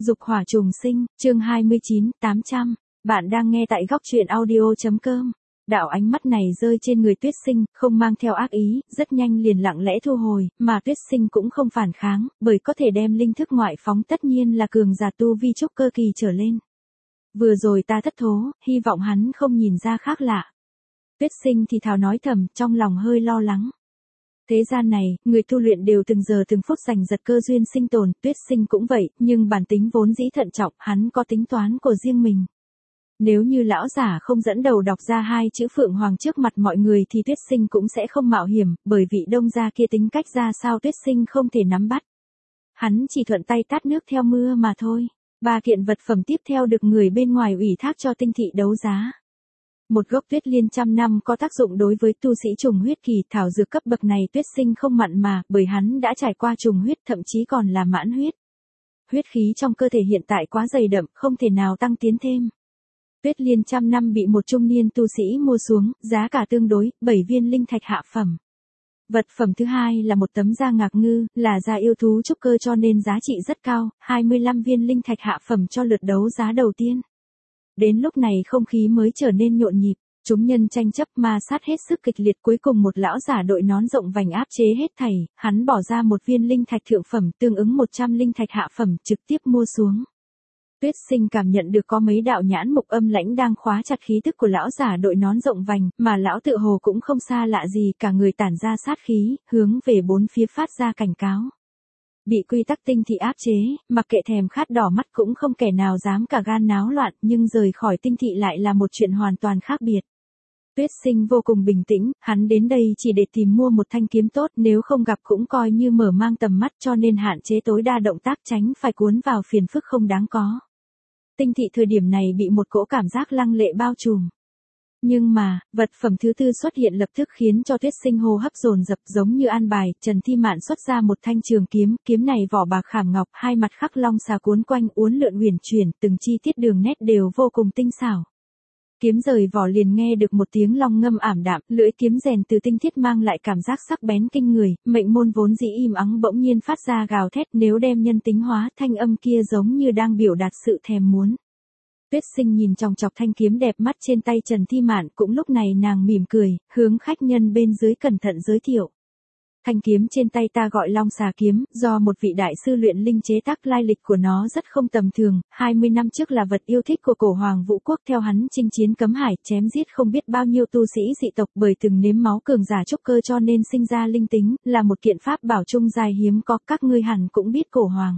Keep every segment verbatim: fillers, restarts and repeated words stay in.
Dục hỏa trùng sinh, chương hai mươi chín, tám trăm. Bạn đang nghe tại góc truyện audio.com. Đạo ánh mắt này rơi trên người Tuyết Sinh, không mang theo ác ý, rất nhanh liền lặng lẽ thu hồi, mà Tuyết Sinh cũng không phản kháng, bởi có thể đem linh thức ngoại phóng tất nhiên là cường giả tu vi trúc cơ kỳ trở lên. Vừa rồi ta thất thố, hy vọng hắn không nhìn ra khác lạ. Tuyết Sinh thì thào nói thầm, trong lòng hơi lo lắng. Thế gian này, người tu luyện đều từng giờ từng phút giành giật cơ duyên sinh tồn, Tuyết Sinh cũng vậy, nhưng bản tính vốn dĩ thận trọng, hắn có tính toán của riêng mình. Nếu như lão giả không dẫn đầu đọc ra hai chữ Phượng Hoàng trước mặt mọi người thì Tuyết Sinh cũng sẽ không mạo hiểm, bởi vị đông gia kia tính cách ra sao Tuyết Sinh không thể nắm bắt. Hắn chỉ thuận tay tát nước theo mưa mà thôi. Ba kiện vật phẩm tiếp theo được người bên ngoài ủy thác cho Tinh thị đấu giá. Một gốc tuyết liên trăm năm có tác dụng đối với tu sĩ trùng huyết kỳ, thảo dược cấp bậc này Tuyết Sinh không mặn mà, bởi hắn đã trải qua trùng huyết, thậm chí còn là mãn huyết. Huyết khí trong cơ thể hiện tại quá dày đậm, không thể nào tăng tiến thêm. Tuyết liên trăm năm bị một trung niên tu sĩ mua xuống, giá cả tương đối, bảy viên linh thạch hạ phẩm. Vật phẩm thứ hai là một tấm da ngạc ngư, là da yêu thú trúc cơ cho nên giá trị rất cao, hai mươi lăm viên linh thạch hạ phẩm cho lượt đấu giá đầu tiên. Đến lúc này không khí mới trở nên nhộn nhịp, chúng nhân tranh chấp ma sát hết sức kịch liệt, cuối cùng một lão giả đội nón rộng vành áp chế hết thảy, hắn bỏ ra một viên linh thạch thượng phẩm tương ứng một trăm linh thạch hạ phẩm trực tiếp mua xuống. Tuyết Sinh cảm nhận được có mấy đạo nhãn mục âm lãnh đang khóa chặt khí tức của lão giả đội nón rộng vành, mà lão tự hồ cũng không xa lạ gì, cả người tản ra sát khí, hướng về bốn phía phát ra cảnh cáo. Bị quy tắc Tinh thị áp chế, mặc kệ thèm khát đỏ mắt cũng không kẻ nào dám cả gan náo loạn, nhưng rời khỏi Tinh thị lại là một chuyện hoàn toàn khác biệt. Tuyết Sinh vô cùng bình tĩnh, hắn đến đây chỉ để tìm mua một thanh kiếm tốt, nếu không gặp cũng coi như mở mang tầm mắt, cho nên hạn chế tối đa động tác, tránh phải cuốn vào phiền phức không đáng có. Tinh thị thời điểm này bị một cỗ cảm giác lăng lệ bao trùm. Nhưng mà, vật phẩm thứ tư xuất hiện lập tức khiến cho Tuyết Sinh hô hấp dồn dập, giống như an bài, Trần Thi Mạn xuất ra một thanh trường kiếm, kiếm này vỏ bạc khảm ngọc, hai mặt khắc long xà cuốn quanh, uốn lượn huyền chuyển, từng chi tiết đường nét đều vô cùng tinh xảo. Kiếm rời vỏ liền nghe được một tiếng long ngâm ảm đạm, lưỡi kiếm rèn từ tinh thiết mang lại cảm giác sắc bén kinh người, mệnh môn vốn dĩ im ắng bỗng nhiên phát ra gào thét, nếu đem nhân tính hóa, thanh âm kia giống như đang biểu đạt sự thèm muốn. Tuyết Sinh nhìn chòng chọc thanh kiếm đẹp mắt trên tay Trần Thi Mạn, cũng lúc này nàng mỉm cười, hướng khách nhân bên dưới cẩn thận giới thiệu. Thanh kiếm trên tay ta gọi Long Xà kiếm, do một vị đại sư luyện linh chế tác, lai lịch của nó rất không tầm thường, hai mươi năm trước là vật yêu thích của cổ hoàng vũ quốc, theo hắn chinh chiến cấm hải, chém giết không biết bao nhiêu tu sĩ dị tộc, bởi từng nếm máu cường giả trúc cơ cho nên sinh ra linh tính, là một kiện pháp bảo trung dài hiếm có, các ngươi hẳn cũng biết cổ hoàng.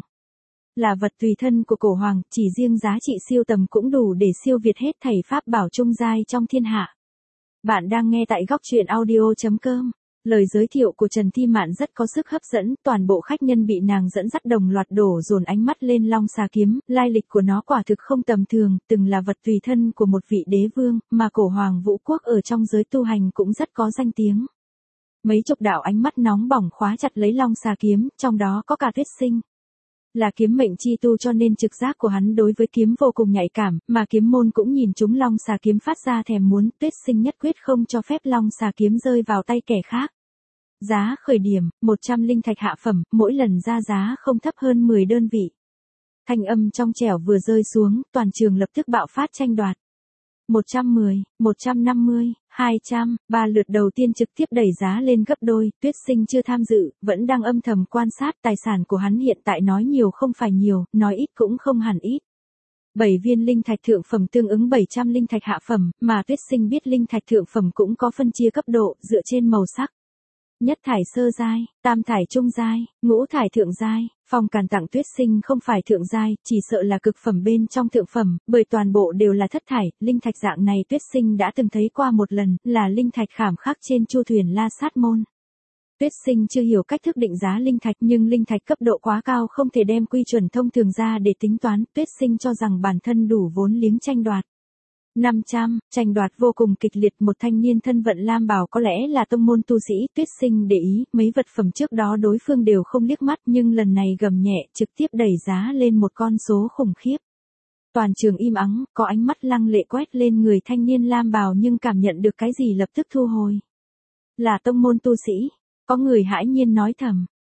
Là vật tùy thân của cổ hoàng, chỉ riêng giá trị siêu tầm cũng đủ để siêu việt hết thảy pháp bảo trung giai trong thiên hạ. Bạn đang nghe tại góc truyện audio.com. Lời giới thiệu của Trần Thi Mạn rất có sức hấp dẫn, toàn bộ khách nhân bị nàng dẫn dắt đồng loạt đổ dồn ánh mắt lên Long Xà kiếm, lai lịch của nó quả thực không tầm thường, từng là vật tùy thân của một vị đế vương, mà cổ hoàng vũ quốc ở trong giới tu hành cũng rất có danh tiếng. Mấy chục đạo ánh mắt nóng bỏng khóa chặt lấy Long Xà kiếm, trong đó có cả Tuyết Sinh. Là kiếm mệnh chi tu cho nên trực giác của hắn đối với kiếm vô cùng nhạy cảm, mà kiếm môn cũng nhìn chúng Long Xà kiếm phát ra thèm muốn, Tuyết Sinh nhất quyết không cho phép Long Xà kiếm rơi vào tay kẻ khác. Giá khởi điểm, một trăm linh thạch hạ phẩm, mỗi lần ra giá không thấp hơn mười đơn vị. Thanh âm trong trẻo vừa rơi xuống, toàn trường lập tức bạo phát tranh đoạt. một trăm mười, một trăm năm mươi, hai trăm, ba lượt đầu tiên trực tiếp đẩy giá lên gấp đôi, Tuyết Sinh chưa tham dự, vẫn đang âm thầm quan sát, tài sản của hắn hiện tại nói nhiều không phải nhiều, nói ít cũng không hẳn ít. bảy viên linh thạch thượng phẩm tương ứng bảy trăm linh thạch hạ phẩm, mà Tuyết Sinh biết linh thạch thượng phẩm cũng có phân chia cấp độ, dựa trên màu sắc. Nhất thải sơ giai, tam thải trung giai, ngũ thải thượng giai, Phong Càn tặng Tuyết Sinh không phải thượng giai, chỉ sợ là cực phẩm bên trong thượng phẩm, bởi toàn bộ đều là thất thải, linh thạch dạng này Tuyết Sinh đã từng thấy qua một lần, là linh thạch khảm khắc trên chu thuyền La Sát môn. Tuyết Sinh chưa hiểu cách thức định giá linh thạch, nhưng linh thạch cấp độ quá cao không thể đem quy chuẩn thông thường ra để tính toán, Tuyết Sinh cho rằng bản thân đủ vốn liếng tranh đoạt. năm trăm, tranh đoạt vô cùng kịch liệt, một thanh niên thân vận lam bào có lẽ là tông môn tu sĩ, Tuyết Sinh để ý, mấy vật phẩm trước đó đối phương đều không liếc mắt, nhưng lần này gầm nhẹ, trực tiếp đẩy giá lên một con số khủng khiếp. Toàn trường im ắng, có ánh mắt lăng lệ quét lên người thanh niên lam bào nhưng cảm nhận được cái gì lập tức thu hồi. Là tông môn tu sĩ, có người hãi nhiên nói thầm.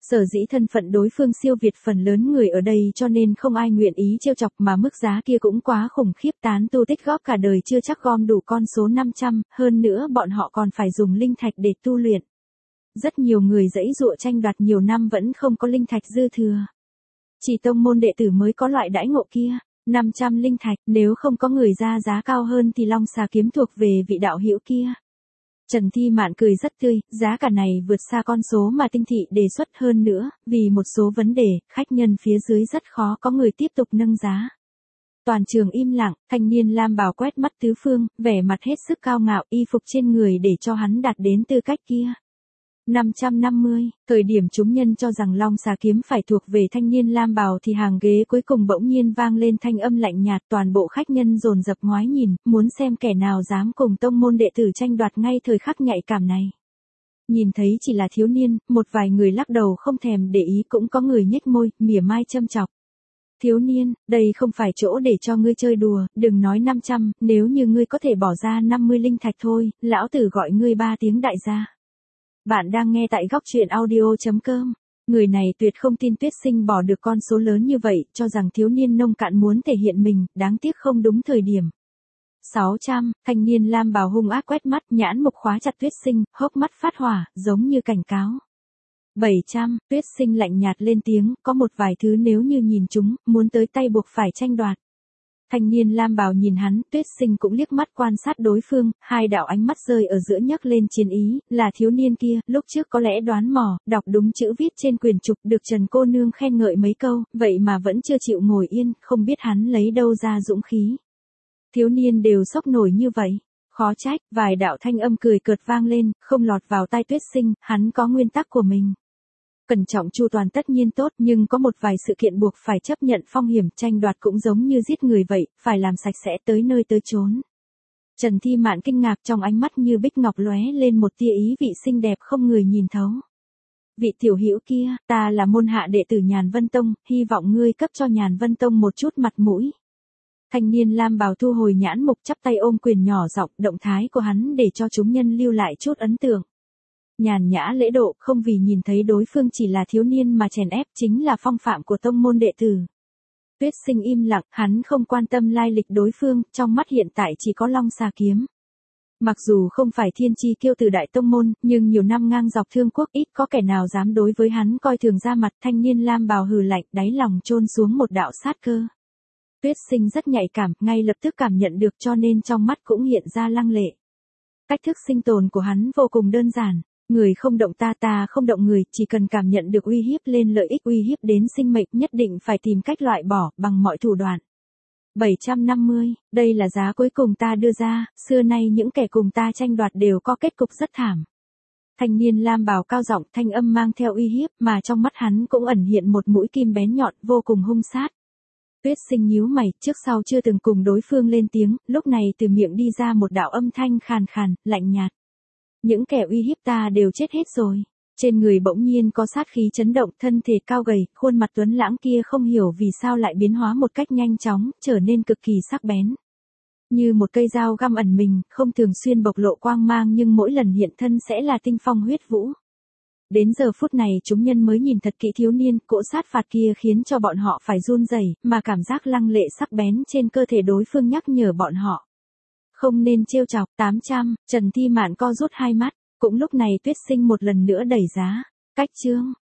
Sở dĩ thân phận đối phương siêu việt phần lớn người ở đây cho nên không ai nguyện ý trêu chọc, mà mức giá kia cũng quá khủng khiếp, tán tu tích góp cả đời chưa chắc gom đủ con số năm trăm, hơn nữa bọn họ còn phải dùng linh thạch để tu luyện. Rất nhiều người giãy giụa tranh đoạt nhiều năm vẫn không có linh thạch dư thừa. Chỉ tông môn đệ tử mới có loại đãi ngộ kia, năm trăm linh thạch, nếu không có người ra giá cao hơn thì Long Xà kiếm thuộc về vị đạo hữu kia. Trần Thi Mạn cười rất tươi, giá cả này vượt xa con số mà Tinh Thị đề xuất, hơn nữa, vì một số vấn đề, khách nhân phía dưới rất khó có người tiếp tục nâng giá. Toàn trường im lặng, thanh niên lam bào quét mắt tứ phương, vẻ mặt hết sức cao ngạo, y phục trên người để cho hắn đạt đến tư cách kia. năm trăm năm mươi, thời điểm chúng nhân cho rằng Long Xà kiếm phải thuộc về thanh niên lam bào thì hàng ghế cuối cùng bỗng nhiên vang lên thanh âm lạnh nhạt, toàn bộ khách nhân dồn dập ngoái nhìn, muốn xem kẻ nào dám cùng tông môn đệ tử tranh đoạt ngay thời khắc nhạy cảm này. Nhìn thấy chỉ là thiếu niên, một vài người lắc đầu không thèm để ý, cũng có người nhếch môi, mỉa mai châm chọc. Thiếu niên, đây không phải chỗ để cho ngươi chơi đùa, đừng nói năm trăm, nếu như ngươi có thể bỏ ra năm mươi linh thạch thôi, lão tử gọi ngươi ba tiếng đại gia. Bạn đang nghe tại góc truyện audio chấm com. Người này tuyệt không tin Tuyết Sinh bỏ được con số lớn như vậy, cho rằng thiếu niên nông cạn muốn thể hiện mình, đáng tiếc không đúng thời điểm. sáu trăm, thanh niên lam bào hung ác quét mắt, nhãn mục khóa chặt Tuyết Sinh, hốc mắt phát hỏa, giống như cảnh cáo. bảy trăm, Tuyết Sinh lạnh nhạt lên tiếng, có một vài thứ nếu như nhìn chúng, muốn tới tay buộc phải tranh đoạt. Thanh niên lam bào nhìn hắn, Tuyết Sinh cũng liếc mắt quan sát đối phương, hai đạo ánh mắt rơi ở giữa nhấc lên chiến ý, là thiếu niên kia, lúc trước có lẽ đoán mò, đọc đúng chữ viết trên quyển trục, được Trần cô nương khen ngợi mấy câu, vậy mà vẫn chưa chịu ngồi yên, không biết hắn lấy đâu ra dũng khí. Thiếu niên đều sốc nổi như vậy, khó trách, vài đạo thanh âm cười cợt vang lên, không lọt vào tai Tuyết Sinh, hắn có nguyên tắc của mình. Cẩn trọng chu toàn tất nhiên tốt, nhưng có một vài sự kiện buộc phải chấp nhận phong hiểm, tranh đoạt cũng giống như giết người vậy, phải làm sạch sẽ tới nơi tới chốn. Trần Thi Mạn kinh ngạc, trong ánh mắt như bích ngọc lóe lên một tia ý vị xinh đẹp không người nhìn thấu. Vị tiểu hữu kia, ta là môn hạ đệ tử Nhàn Vân Tông, hy vọng ngươi cấp cho Nhàn Vân Tông một chút mặt mũi. Thanh niên lam bào thu hồi nhãn mục, chắp tay ôm quyền nhỏ giọng, động thái của hắn để cho chúng nhân lưu lại chút ấn tượng. Nhàn nhã lễ độ, không vì nhìn thấy đối phương chỉ là thiếu niên mà chèn ép, chính là phong phạm của tông môn đệ tử. Tuyết Sinh im lặng, hắn không quan tâm lai lịch đối phương, trong mắt hiện tại chỉ có Long Xà kiếm. Mặc dù không phải thiên chi kiêu từ đại tông môn, nhưng nhiều năm ngang dọc thương quốc, ít có kẻ nào dám đối với hắn coi thường ra mặt. Thanh niên lam bào hừ lạnh, đáy lòng chôn xuống một đạo sát cơ. Tuyết Sinh rất nhạy cảm, ngay lập tức cảm nhận được, cho nên trong mắt cũng hiện ra lăng lệ. Cách thức sinh tồn của hắn vô cùng đơn giản. Người không động ta, ta không động người, chỉ cần cảm nhận được uy hiếp lên lợi ích, uy hiếp đến sinh mệnh, nhất định phải tìm cách loại bỏ, bằng mọi thủ đoạn. bảy trăm năm mươi, đây là giá cuối cùng ta đưa ra, xưa nay những kẻ cùng ta tranh đoạt đều có kết cục rất thảm. Thanh niên lam bào cao giọng, thanh âm mang theo uy hiếp, mà trong mắt hắn cũng ẩn hiện một mũi kim bén nhọn, vô cùng hung sát. Tuyết Sinh nhíu mày, trước sau chưa từng cùng đối phương lên tiếng, lúc này từ miệng đi ra một đạo âm thanh khàn khàn, lạnh nhạt. Những kẻ uy hiếp ta đều chết hết rồi. Trên người bỗng nhiên có sát khí chấn động, thân thể cao gầy, khuôn mặt tuấn lãng kia không hiểu vì sao lại biến hóa một cách nhanh chóng, trở nên cực kỳ sắc bén. Như một cây dao găm ẩn mình, không thường xuyên bộc lộ quang mang nhưng mỗi lần hiện thân sẽ là tinh phong huyết vũ. Đến giờ phút này chúng nhân mới nhìn thật kỹ thiếu niên, cỗ sát phạt kia khiến cho bọn họ phải run rẩy, mà cảm giác lăng lệ sắc bén trên cơ thể đối phương nhắc nhở bọn họ. Không nên trêu chọc. Tám trăm, Trần Thi Mạn co rút hai mắt, cũng lúc này Tuyết Sinh một lần nữa đẩy giá. Cách chương.